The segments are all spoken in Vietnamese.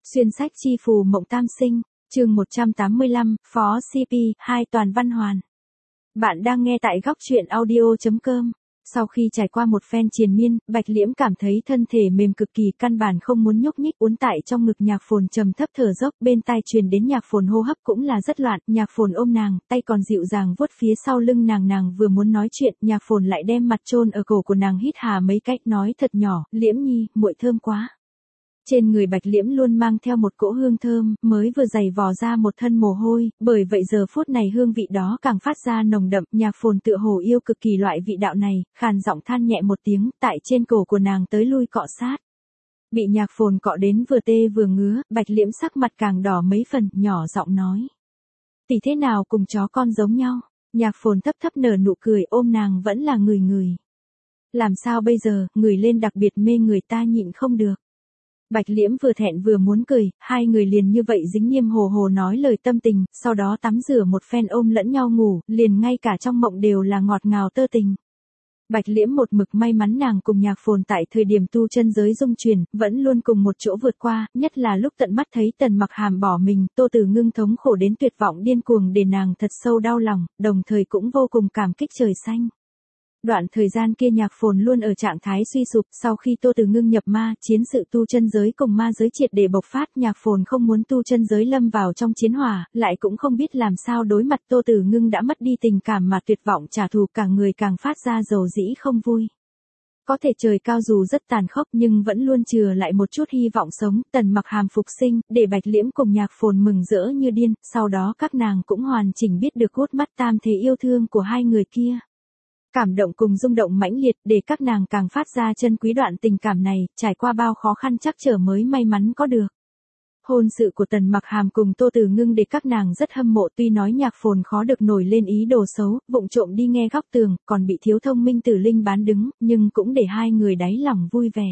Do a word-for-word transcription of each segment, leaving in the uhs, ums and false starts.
Xuyên sách chi phù mộng tam sinh, chương một trăm tám mươi lăm, Phó xê pê, hai Toàn Văn Hoàn. Bạn đang nghe tại góc truyện audio chấm com. Sau khi trải qua một phen triền miên, Bạch Liễm cảm thấy thân thể mềm cực kỳ, căn bản không muốn nhúc nhích, uốn tại trong ngực Nhạc Phồn trầm thấp thở dốc, bên tai truyền đến Nhạc Phồn hô hấp cũng là rất loạn. Nhạc Phồn ôm nàng, tay còn dịu dàng vuốt phía sau lưng nàng, nàng vừa muốn nói chuyện, Nhạc Phồn lại đem mặt chôn ở cổ của nàng, hít hà mấy cách nói thật nhỏ, Liễm nhi, muội thơm quá. Trên người Bạch Liễm luôn mang theo một cỗ hương thơm, mới vừa giày vò ra một thân mồ hôi, bởi vậy giờ phút này hương vị đó càng phát ra nồng đậm. Nhạc Phồn tựa hồ yêu cực kỳ loại vị đạo này, khàn giọng than nhẹ một tiếng, tại trên cổ của nàng tới lui cọ sát. Bị Nhạc Phồn cọ đến vừa tê vừa ngứa, Bạch Liễm sắc mặt càng đỏ mấy phần, nhỏ giọng nói: tỷ thế nào cùng chó con giống nhau. Nhạc Phồn thấp thấp nở nụ cười, ôm nàng vẫn là người người. Làm sao bây giờ, người lên đặc biệt mê người, ta nhịn không được. Bạch Liễm vừa thẹn vừa muốn cười, hai người liền như vậy dính nghiêm hồ hồ nói lời tâm tình, sau đó tắm rửa một phen ôm lẫn nhau ngủ, liền ngay cả trong mộng đều là ngọt ngào tơ tình. Bạch Liễm một mực may mắn nàng cùng Nhạc Phồn tại thời điểm tu chân giới dung truyền, vẫn luôn cùng một chỗ vượt qua, nhất là lúc tận mắt thấy Tần Mặc Hàm bỏ mình, Tô Từ Ngưng thống khổ đến tuyệt vọng điên cuồng, để nàng thật sâu đau lòng, đồng thời cũng vô cùng cảm kích trời xanh. Đoạn thời gian kia Nhạc Phồn luôn ở trạng thái suy sụp, sau khi Tô Từ Ngưng nhập ma, chiến sự tu chân giới cùng ma giới triệt để bộc phát, Nhạc Phồn không muốn tu chân giới lâm vào trong chiến hỏa, lại cũng không biết làm sao đối mặt Tô Từ Ngưng đã mất đi tình cảm mà tuyệt vọng trả thù, cả người càng phát ra dầu dĩ không vui. Có thể trời cao dù rất tàn khốc nhưng vẫn luôn chừa lại một chút hy vọng sống, Tần Mặc Hàm phục sinh, để Bạch Liễm cùng Nhạc Phồn mừng rỡ như điên, sau đó các nàng cũng hoàn chỉnh biết được hút mắt tam thế yêu thương của hai người kia. Cảm động cùng rung động mãnh liệt, để các nàng càng phát ra chân quý đoạn tình cảm này, trải qua bao khó khăn chắc trở mới may mắn có được. Hôn sự của Tần Mặc Hàm cùng Tô Từ Ngưng để các nàng rất hâm mộ, tuy nói Nhạc Phồn khó được nổi lên ý đồ xấu, vụng trộm đi nghe góc tường, còn bị thiếu thông minh Tử Linh bán đứng, nhưng cũng để hai người đáy lòng vui vẻ.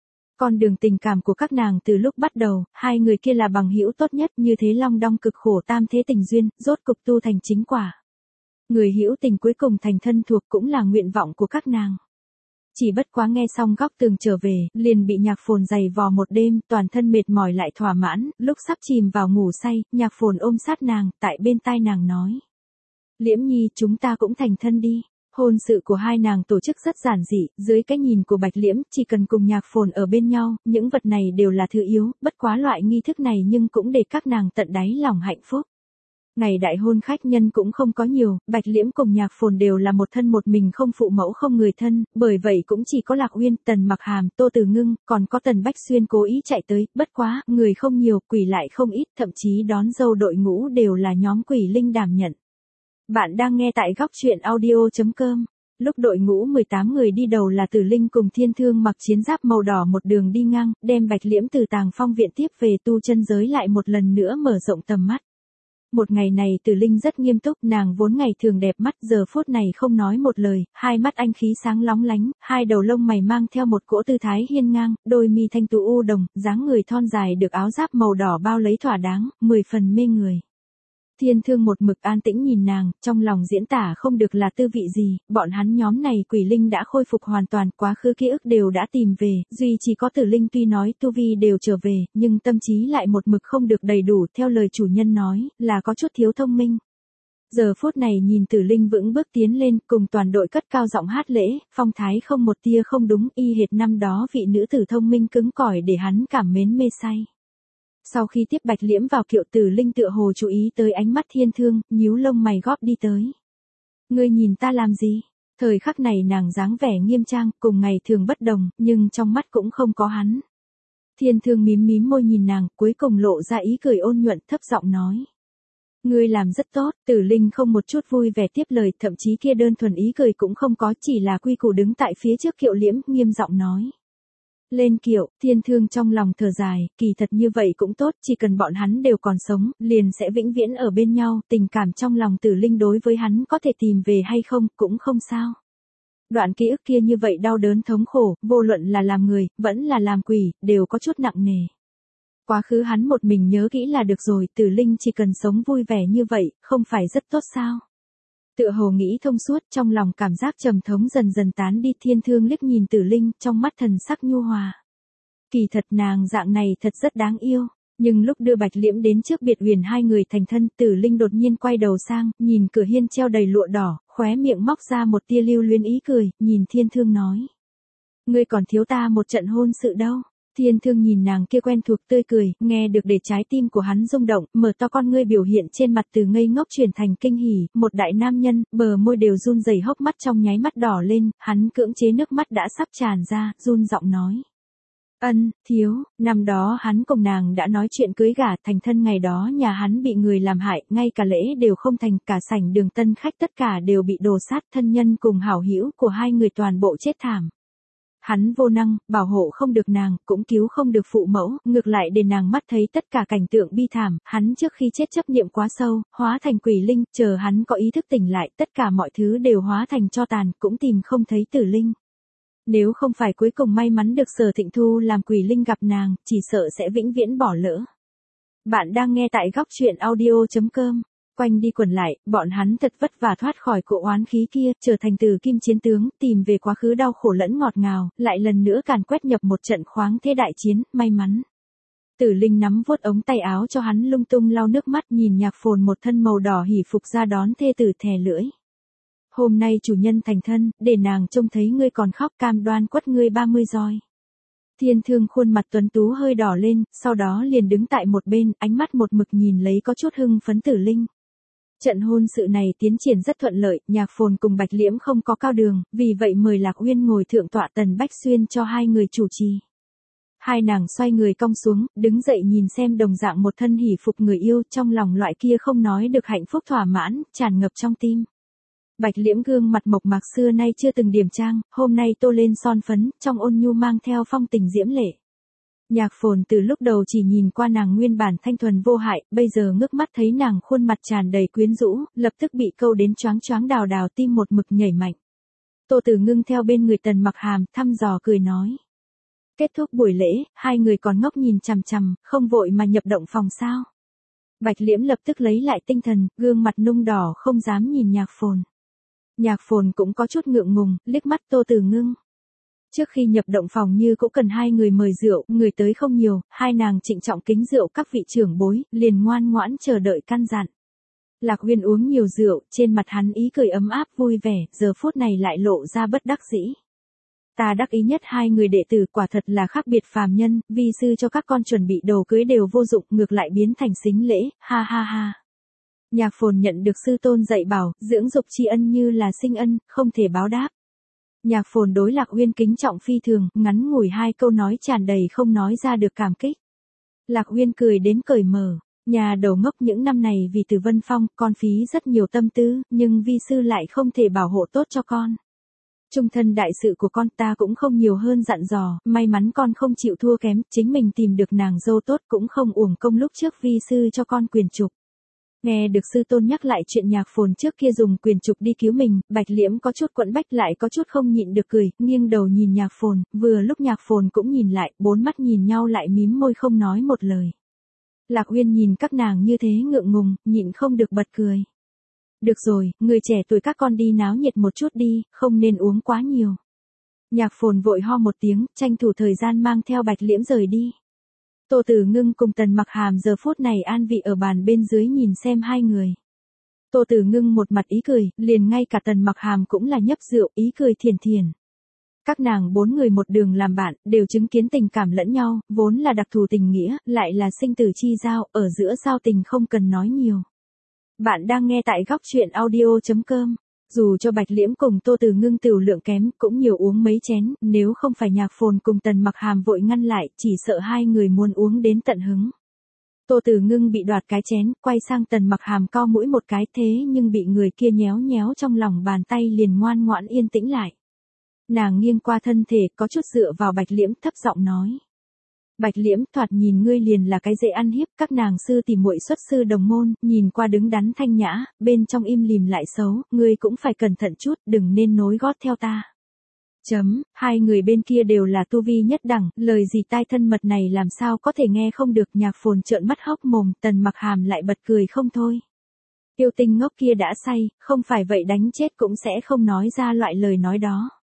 Con đường tình cảm của các nàng từ lúc bắt đầu, hai người kia là bằng hữu tốt nhất, như thế long đong cực khổ tam thế tình duyên, rốt cục tu thành chính quả. Người hữu tình cuối cùng thành thân thuộc cũng là nguyện vọng của các nàng. Chỉ bất quá nghe xong góc tường trở về, liền bị Nhạc Phồn giày vò một đêm, toàn thân mệt mỏi lại thỏa mãn, lúc sắp chìm vào ngủ say, Nhạc Phồn ôm sát nàng, tại bên tai nàng nói: Liễm nhi, chúng ta cũng thành thân đi. Hôn sự của hai nàng tổ chức rất giản dị, dưới cái nhìn của Bạch Liễm, chỉ cần cùng Nhạc Phồn ở bên nhau, những vật này đều là thứ yếu, bất quá loại nghi thức này nhưng cũng để các nàng tận đáy lòng hạnh phúc. Ngày đại hôn khách nhân cũng không có nhiều, Bạch Liễm cùng Nhạc Phồn đều là một thân một mình, không phụ mẫu không người thân, bởi vậy cũng chỉ có Lạc Uyên, Tần Mặc Hàm, Tô Từ Ngưng, còn có Tần Bách Xuyên cố ý chạy tới, bất quá, người không nhiều, quỷ lại không ít, thậm chí đón dâu đội ngũ đều là nhóm quỷ linh đảm nhận. Bạn đang nghe tại góc truyện audio chấm com. Lúc đội ngũ mười tám người đi đầu là Tử Linh cùng Thiên Thương mặc chiến giáp màu đỏ một đường đi ngang, đem Bạch Liễm từ Tàng Phong viện tiếp về tu chân giới lại một lần nữa mở rộng tầm mắt. Một ngày này Tử Linh rất nghiêm túc, nàng vốn ngày thường đẹp mắt, giờ phút này không nói một lời, hai mắt anh khí sáng lóng lánh, hai đầu lông mày mang theo một cỗ tư thái hiên ngang, đôi mi thanh tú u đồng, dáng người thon dài được áo giáp màu đỏ bao lấy thỏa đáng, mười phần mê người. Thiên Thương một mực an tĩnh nhìn nàng, trong lòng diễn tả không được là tư vị gì, bọn hắn nhóm này quỷ linh đã khôi phục hoàn toàn, quá khứ ký ức đều đã tìm về, duy chỉ có Tử Linh tuy nói tu vi đều trở về, nhưng tâm trí lại một mực không được đầy đủ, theo lời chủ nhân nói, là có chút thiếu thông minh. Giờ phút này nhìn Tử Linh vững bước tiến lên, cùng toàn đội cất cao giọng hát lễ, phong thái không một tia không đúng, y hệt năm đó vị nữ tử thông minh cứng cỏi để hắn cảm mến mê say. Sau khi tiếp Bạch Liễm vào kiệu, Tử Linh tựa hồ chú ý tới ánh mắt Thiên Thương, nhíu lông mày góp đi tới. Ngươi nhìn ta làm gì? Thời khắc này nàng dáng vẻ nghiêm trang, cùng ngày thường bất đồng, nhưng trong mắt cũng không có hắn. Thiên Thương mím mím môi nhìn nàng, cuối cùng lộ ra ý cười ôn nhuận, thấp giọng nói: Ngươi làm rất tốt. Tử Linh không một chút vui vẻ tiếp lời, thậm chí kia đơn thuần ý cười cũng không có, chỉ là quy củ đứng tại phía trước kiệu Liễm, nghiêm giọng nói. Lên kiệu, Thiên Thương trong lòng thở dài, kỳ thật như vậy cũng tốt, chỉ cần bọn hắn đều còn sống, liền sẽ vĩnh viễn ở bên nhau, tình cảm trong lòng Tử Linh đối với hắn có thể tìm về hay không, cũng không sao. Đoạn ký ức kia như vậy đau đớn thống khổ, vô luận là làm người, vẫn là làm quỷ, đều có chút nặng nề. Quá khứ hắn một mình nhớ kỹ là được rồi, Tử Linh chỉ cần sống vui vẻ như vậy, không phải rất tốt sao? Tựa hồ nghĩ thông suốt, trong lòng cảm giác trầm thống dần dần tán đi. Thiên Thương liếc nhìn Tử Linh, trong mắt thần sắc nhu hòa. Kỳ thật nàng dạng này thật rất đáng yêu. Nhưng lúc đưa Bạch Liễm đến trước biệt huyền hai người thành thân, Tử Linh đột nhiên quay đầu sang, nhìn cửa hiên treo đầy lụa đỏ, khóe miệng móc ra một tia lưu luyến ý cười, nhìn Thiên Thương nói. Ngươi còn thiếu ta một trận hôn sự đâu. Thiên Thương nhìn nàng kia quen thuộc tươi cười, nghe được để trái tim của hắn rung động, mở to con ngươi biểu hiện trên mặt từ ngây ngốc chuyển thành kinh hỉ, một đại nam nhân, bờ môi đều run rẩy, hốc mắt trong nháy mắt đỏ lên, hắn cưỡng chế nước mắt đã sắp tràn ra, run giọng nói. Ân, thiếu, năm đó hắn cùng nàng đã nói chuyện cưới gả, thành thân ngày đó nhà hắn bị người làm hại, ngay cả lễ đều không thành, cả sảnh đường tân khách tất cả đều bị đồ sát, thân nhân cùng hảo hữu của hai người toàn bộ chết thảm. Hắn vô năng, bảo hộ không được nàng, cũng cứu không được phụ mẫu, ngược lại để nàng mắt thấy tất cả cảnh tượng bi thảm, hắn trước khi chết chấp niệm quá sâu, hóa thành quỷ linh, chờ hắn có ý thức tỉnh lại, tất cả mọi thứ đều hóa thành tro tàn, cũng tìm không thấy Tử Linh. Nếu không phải cuối cùng may mắn được Sở Thịnh Thu làm quỷ linh gặp nàng, chỉ sợ sẽ vĩnh viễn bỏ lỡ. Bạn đang nghe tại góc truyện audio chấm com. Quanh đi quẩn lại, bọn hắn thật vất vả thoát khỏi cỗ oán khí kia, trở thành Tử Kim chiến tướng, tìm về quá khứ đau khổ lẫn ngọt ngào, lại lần nữa càn quét nhập một trận khoáng thế đại chiến, may mắn. Tử Linh nắm vuốt ống tay áo cho hắn lung tung lau nước mắt, nhìn Nhạc Phồn một thân màu đỏ hỉ phục ra đón thê tử thè lưỡi. Hôm nay chủ nhân thành thân, để nàng trông thấy ngươi còn khóc, cam đoan quất ngươi ba mươi roi. Thiên Thương khuôn mặt tuấn tú hơi đỏ lên, sau đó liền đứng tại một bên, ánh mắt một mực nhìn lấy có chút hưng phấn Tử Linh. Trận hôn sự này tiến triển rất thuận lợi, Nhạc Phồn cùng Bạch Liễm không có cao đường, vì vậy mời Lạc Uyên ngồi thượng tọa, Tần Bách Xuyên cho hai người chủ trì. Hai nàng xoay người cong xuống, đứng dậy nhìn xem đồng dạng một thân hỉ phục người yêu, trong lòng loại kia không nói được hạnh phúc thỏa mãn, tràn ngập trong tim. Bạch Liễm gương mặt mộc mạc xưa nay chưa từng điểm trang, hôm nay tô lên son phấn, trong ôn nhu mang theo phong tình diễm lệ. Nhạc Phồn từ lúc đầu chỉ nhìn qua nàng nguyên bản thanh thuần vô hại, bây giờ ngước mắt thấy nàng khuôn mặt tràn đầy quyến rũ, lập tức bị câu đến choáng choáng đào đào tim một mực nhảy mạnh. Tô Tử Ngưng theo bên người Tần Mặc Hàm, thăm dò cười nói. Kết thúc buổi lễ, hai người còn ngốc nhìn chằm chằm, không vội mà nhập động phòng sao. Bạch Liễm lập tức lấy lại tinh thần, gương mặt nung đỏ không dám nhìn Nhạc Phồn. Nhạc Phồn cũng có chút ngượng ngùng, liếc mắt Tô Tử Ngưng. Trước khi nhập động phòng như cũng cần hai người mời rượu, người tới không nhiều, hai nàng trịnh trọng kính rượu các vị trưởng bối, liền ngoan ngoãn chờ đợi căn dặn. Lạc Uyên uống nhiều rượu, trên mặt hắn ý cười ấm áp vui vẻ, giờ phút này lại lộ ra bất đắc dĩ. Ta đắc ý nhất hai người đệ tử quả thật là khác biệt phàm nhân, vi sư cho các con chuẩn bị đồ cưới đều vô dụng, ngược lại biến thành sính lễ, ha ha ha. Nhạc Phồn nhận được sư tôn dạy bảo, dưỡng dục tri ân như là sinh ân, không thể báo đáp. Nhạc Phồn đối Lạc Uyên kính trọng phi thường, ngắn ngủi hai câu nói tràn đầy không nói ra được cảm kích. Lạc Uyên cười đến cởi mở, nhà đầu ngốc những năm này vì Từ Vân Phong, con phí rất nhiều tâm tư, nhưng vi sư lại không thể bảo hộ tốt cho con. Trung thân đại sự của con ta cũng không nhiều hơn dặn dò, may mắn con không chịu thua kém, chính mình tìm được nàng dâu tốt cũng không uổng công lúc trước vi sư cho con quyền trục. Nghe được sư tôn nhắc lại chuyện Nhạc Phồn trước kia dùng quyền trục đi cứu mình, Bạch Liễm có chút quẫn bách lại có chút không nhịn được cười, nghiêng đầu nhìn Nhạc Phồn, vừa lúc Nhạc Phồn cũng nhìn lại, bốn mắt nhìn nhau lại mím môi không nói một lời. Lạc Uyên nhìn các nàng như thế ngượng ngùng, nhịn không được bật cười. Được rồi, người trẻ tuổi các con đi náo nhiệt một chút đi, không nên uống quá nhiều. Nhạc Phồn vội ho một tiếng, tranh thủ thời gian mang theo Bạch Liễm rời đi. Tô Tử Ngưng cùng Tần Mặc Hàm giờ phút này an vị ở bàn bên dưới nhìn xem hai người. Tô Tử Ngưng một mặt ý cười, liền ngay cả Tần Mặc Hàm cũng là nhấp rượu, ý cười thiền thiền. Các nàng bốn người một đường làm bạn, đều chứng kiến tình cảm lẫn nhau, vốn là đặc thù tình nghĩa, lại là sinh tử chi giao, ở giữa giao tình không cần nói nhiều. Bạn đang nghe tại góc truyện audio chấm com. Dù cho Bạch Liễm cùng Tô Tử Ngưng tửu lượng kém, cũng nhiều uống mấy chén, nếu không phải Nhạc Phồn cùng Tần Mặc Hàm vội ngăn lại, chỉ sợ hai người muốn uống đến tận hứng. Tô Tử Ngưng bị đoạt cái chén, quay sang Tần Mặc Hàm co mũi một cái, thế nhưng bị người kia nhéo nhéo trong lòng bàn tay liền ngoan ngoãn yên tĩnh lại. Nàng nghiêng qua thân thể, có chút dựa vào Bạch Liễm, thấp giọng nói. Bạch Liễm, thoạt nhìn ngươi liền là cái dễ ăn hiếp, các nàng sư tỷ muội xuất sư đồng môn, nhìn qua đứng đắn thanh nhã, bên trong im lìm lại xấu, ngươi cũng phải cẩn thận chút, đừng nên nối gót theo ta. Chấm, hai người bên kia đều là tu vi nhất đẳng, lời gì tai thân mật này làm sao có thể nghe không được. Nhạc Phồn trợn mắt hốc mồm, Tần Mặc Hàm lại bật cười không thôi. Yêu tinh ngốc kia đã say, không phải vậy đánh chết cũng sẽ không nói ra loại lời nói đó.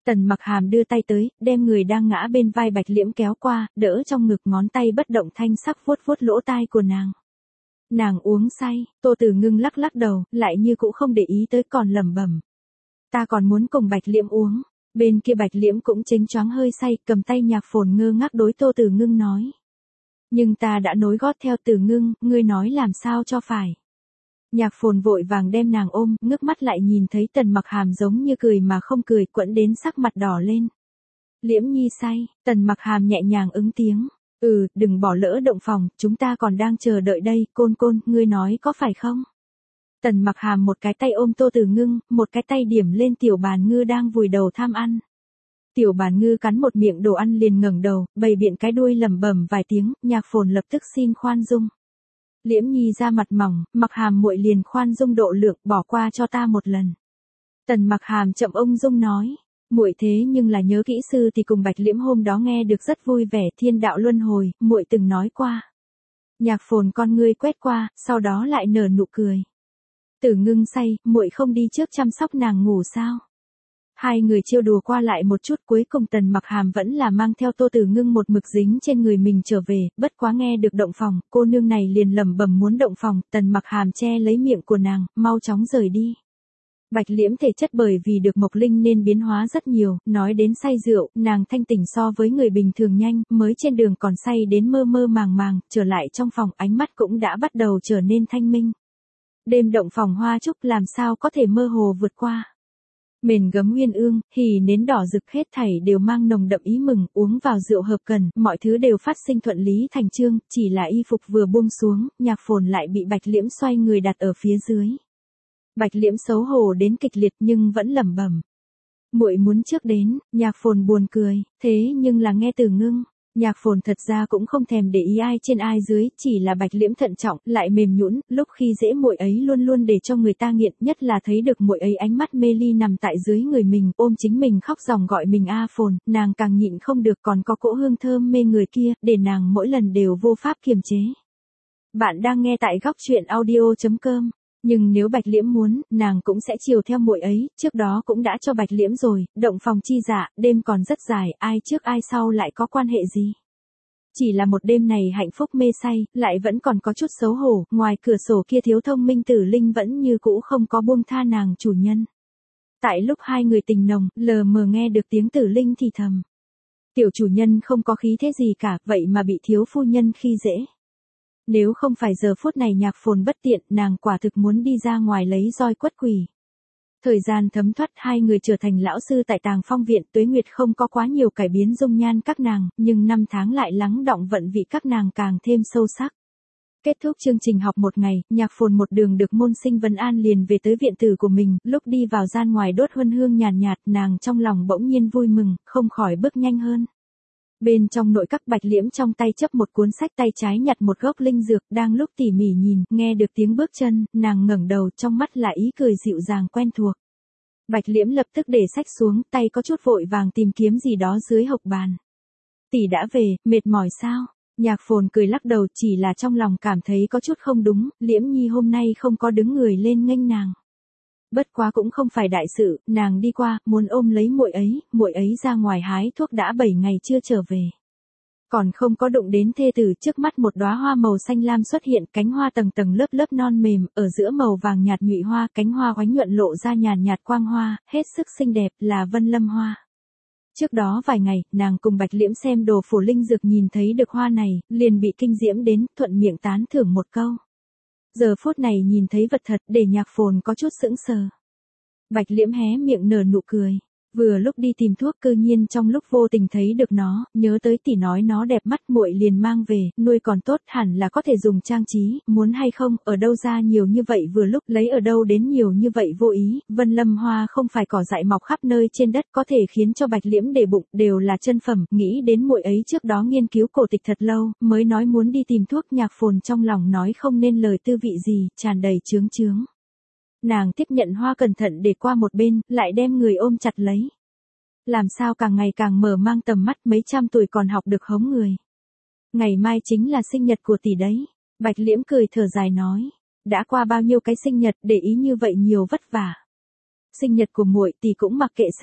Tần Mặc Hàm đưa tay tới, đem người đang ngã bên vai Bạch Liễm kéo qua, đỡ trong ngực, ngón tay bất động thanh sắc vuốt vuốt lỗ tai của nàng. Nàng uống say, Tô Tử Ngưng lắc lắc đầu, lại như cũ không để ý tới, còn lẩm bẩm. Ta còn muốn cùng Bạch Liễm uống. Bên kia Bạch Liễm cũng chênh choáng hơi say, cầm tay Nhạc Phồn ngơ ngác đối Tô Tử Ngưng nói. Nhưng ta đã nối gót theo Tử Ngưng, ngươi nói làm sao cho phải. Nhạc Phồn vội vàng đem nàng ôm, ngước mắt lại nhìn thấy Tần Mặc Hàm giống như cười mà không cười, quẫn đến sắc mặt đỏ lên. Liễm nhi say, Tần Mặc Hàm nhẹ nhàng ứng tiếng. Ừ, đừng bỏ lỡ động phòng, chúng ta còn đang chờ đợi đây, Côn Côn, ngươi nói có phải không? Tần Mặc Hàm một cái tay ôm Tô Tử Ngưng, một cái tay điểm lên Tiểu Bàn Ngư đang vùi đầu tham ăn. Tiểu Bàn Ngư cắn một miệng đồ ăn liền ngẩng đầu, bày biện cái đuôi lẩm bẩm vài tiếng, Nhạc Phồn lập tức xin khoan dung. Liễm nhi ra mặt mỏng, Mặc Hàm muội liền khoan dung độ lượng, bỏ qua cho ta một lần. Tần Mặc Hàm chậm ung dung nói. Muội thế nhưng là nhớ kỹ sư thì cùng Bạch Liễm hôm đó nghe được rất vui vẻ, thiên đạo luân hồi, muội từng nói qua. Nhạc Phồn con ngươi quét qua, sau đó lại nở nụ cười. Tử Ngưng say, muội không đi trước chăm sóc nàng ngủ sao? Hai người trêu đùa qua lại một chút, cuối cùng Tần Mặc Hàm vẫn là mang theo Tô Tử Ngưng một mực dính trên người mình trở về, bất quá nghe được động phòng, cô nương này liền lẩm bẩm muốn động phòng, Tần Mặc Hàm che lấy miệng của nàng, mau chóng rời đi. Bạch Liễm thể chất bởi vì được Mộc Linh nên biến hóa rất nhiều, nói đến say rượu, nàng thanh tỉnh so với người bình thường nhanh, mới trên đường còn say đến mơ mơ màng màng, trở lại trong phòng ánh mắt cũng đã bắt đầu trở nên thanh minh. Đêm động phòng hoa trúc làm sao có thể mơ hồ vượt qua. Mền gấm uyên ương, hỉ nến đỏ rực hết thảy đều mang nồng đậm ý mừng, uống vào rượu hợp cần, mọi thứ đều phát sinh thuận lý thành chương, chỉ là y phục vừa buông xuống, Nhạc Phồn lại bị Bạch Liễm xoay người đặt ở phía dưới. Bạch Liễm xấu hổ đến kịch liệt nhưng vẫn lẩm bẩm. Muội muốn trước đến, Nhạc Phồn buồn cười, thế nhưng là nghe Tử Ngưng. Nhạc Phồn thật ra cũng không thèm để ý ai trên ai dưới, chỉ là Bạch Liễm thận trọng, lại mềm nhũn, lúc khi dễ muội ấy luôn luôn để cho người ta nghiện, nhất là thấy được muội ấy ánh mắt mê ly nằm tại dưới người mình, ôm chính mình khóc ròng gọi mình A Phồn, nàng càng nhịn không được, còn có cỗ hương thơm mê người kia, để nàng mỗi lần đều vô pháp kiềm chế. Bạn đang nghe tại góc truyện audio chấm com. Nhưng nếu Bạch Liễm muốn, nàng cũng sẽ chiều theo muội ấy, trước đó cũng đã cho Bạch Liễm rồi, động phòng chi dạ, đêm còn rất dài, ai trước ai sau lại có quan hệ gì. Chỉ là một đêm này hạnh phúc mê say, lại vẫn còn có chút xấu hổ, ngoài cửa sổ kia thiếu thông minh Tử Linh vẫn như cũ không có buông tha nàng chủ nhân. Tại lúc hai người tình nồng, lờ mờ nghe được tiếng Tử Linh thì thầm. Tiểu chủ nhân không có khí thế gì cả, vậy mà bị thiếu phu nhân khi dễ. Nếu không phải giờ phút này Nhạc Phồn bất tiện, nàng quả thực muốn đi ra ngoài lấy roi quất quỷ. Thời gian thấm thoát, hai người trở thành lão sư tại Tàng Phong viện, Tuế Nguyệt không có quá nhiều cải biến dung nhan các nàng, nhưng năm tháng lại lắng đọng vận vị các nàng càng thêm sâu sắc. Kết thúc chương trình học một ngày, Nhạc Phồn một đường được môn sinh vấn an liền về tới viện tử của mình, lúc đi vào gian ngoài đốt huân hương nhàn nhạt, nhạt, nàng trong lòng bỗng nhiên vui mừng, không khỏi bước nhanh hơn. Bên trong nội các Bạch Liễm trong tay chấp một cuốn sách, tay trái nhặt một gốc linh dược, đang lúc tỉ mỉ nhìn, nghe được tiếng bước chân, nàng ngẩng đầu, trong mắt là ý cười dịu dàng quen thuộc. Bạch Liễm lập tức để sách xuống, tay có chút vội vàng tìm kiếm gì đó dưới hộc bàn. Tỷ đã về, mệt mỏi sao? Nhạc Phồn cười lắc đầu, chỉ là trong lòng cảm thấy có chút không đúng, Liễm nhi hôm nay không có đứng người lên nghênh nàng. Bất quá cũng không phải đại sự, nàng đi qua, muốn ôm lấy muội ấy, muội ấy ra ngoài hái thuốc đã bảy ngày chưa trở về. Còn không có đụng đến thê tử, trước mắt một đóa hoa màu xanh lam xuất hiện, cánh hoa tầng tầng lớp lớp non mềm, ở giữa màu vàng nhạt nhụy hoa, cánh hoa oánh nhuận lộ ra nhàn nhạt quang hoa, hết sức xinh đẹp, là Vân Lâm hoa. Trước đó vài ngày, nàng cùng Bạch Liễm xem đồ phổ linh dược nhìn thấy được hoa này, liền bị kinh diễm đến, thuận miệng tán thưởng một câu. Giờ phút này nhìn thấy vật thật, để Nhạc Phồn có chút sững sờ. Bạch Liễm hé miệng nở nụ cười. Vừa lúc đi tìm thuốc, cư nhiên trong lúc vô tình thấy được nó, nhớ tới tỷ nói nó đẹp mắt, muội liền mang về, nuôi còn tốt, hẳn là có thể dùng trang trí, muốn hay không, ở đâu ra nhiều như vậy, vừa lúc lấy ở đâu đến nhiều như vậy vô ý. Vân Lâm hoa không phải cỏ dại mọc khắp nơi trên đất, có thể khiến cho Bạch Liễm để bụng, đều là chân phẩm, nghĩ đến muội ấy trước đó nghiên cứu cổ tịch thật lâu, mới nói muốn đi tìm thuốc. Nhạc Phồn trong lòng nói không nên lời tư vị gì, tràn đầy chướng chướng. Nàng tiếp nhận hoa cẩn thận để qua một bên, lại đem người ôm chặt lấy. Làm sao càng ngày càng mở mang tầm mắt, mấy trăm tuổi còn học được hống người. Ngày mai chính là sinh nhật của tỷ đấy. Bạch Liễm cười thở dài nói. Đã qua bao nhiêu cái sinh nhật, để ý như vậy nhiều vất vả. Sinh nhật của muội tỷ cũng mặc kệ sao?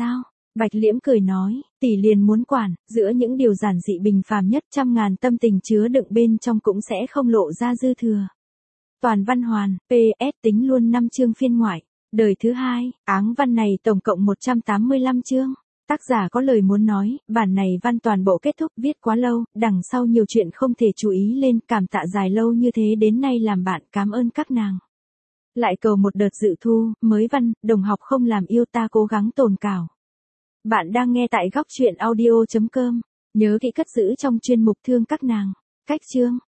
Bạch Liễm cười nói, tỷ liền muốn quản, giữa những điều giản dị bình phàm nhất trăm ngàn tâm tình chứa đựng bên trong cũng sẽ không lộ ra dư thừa. Toàn Văn Hoàn, pê ét tính luôn năm chương phiên ngoại, đời thứ hai, áng văn này tổng cộng một trăm tám mươi lăm chương. Tác giả có lời muốn nói, bản này văn toàn bộ kết thúc viết quá lâu, đằng sau nhiều chuyện không thể chú ý lên, cảm tạ dài lâu như thế đến nay làm bạn, cảm ơn các nàng. Lại cầu một đợt dự thu, mới văn, đồng học không làm yêu ta cố gắng tồn cảo. Bạn đang nghe tại góc truyện audio chấm com, nhớ kỹ cất giữ trong chuyên mục thương các nàng. Cách chương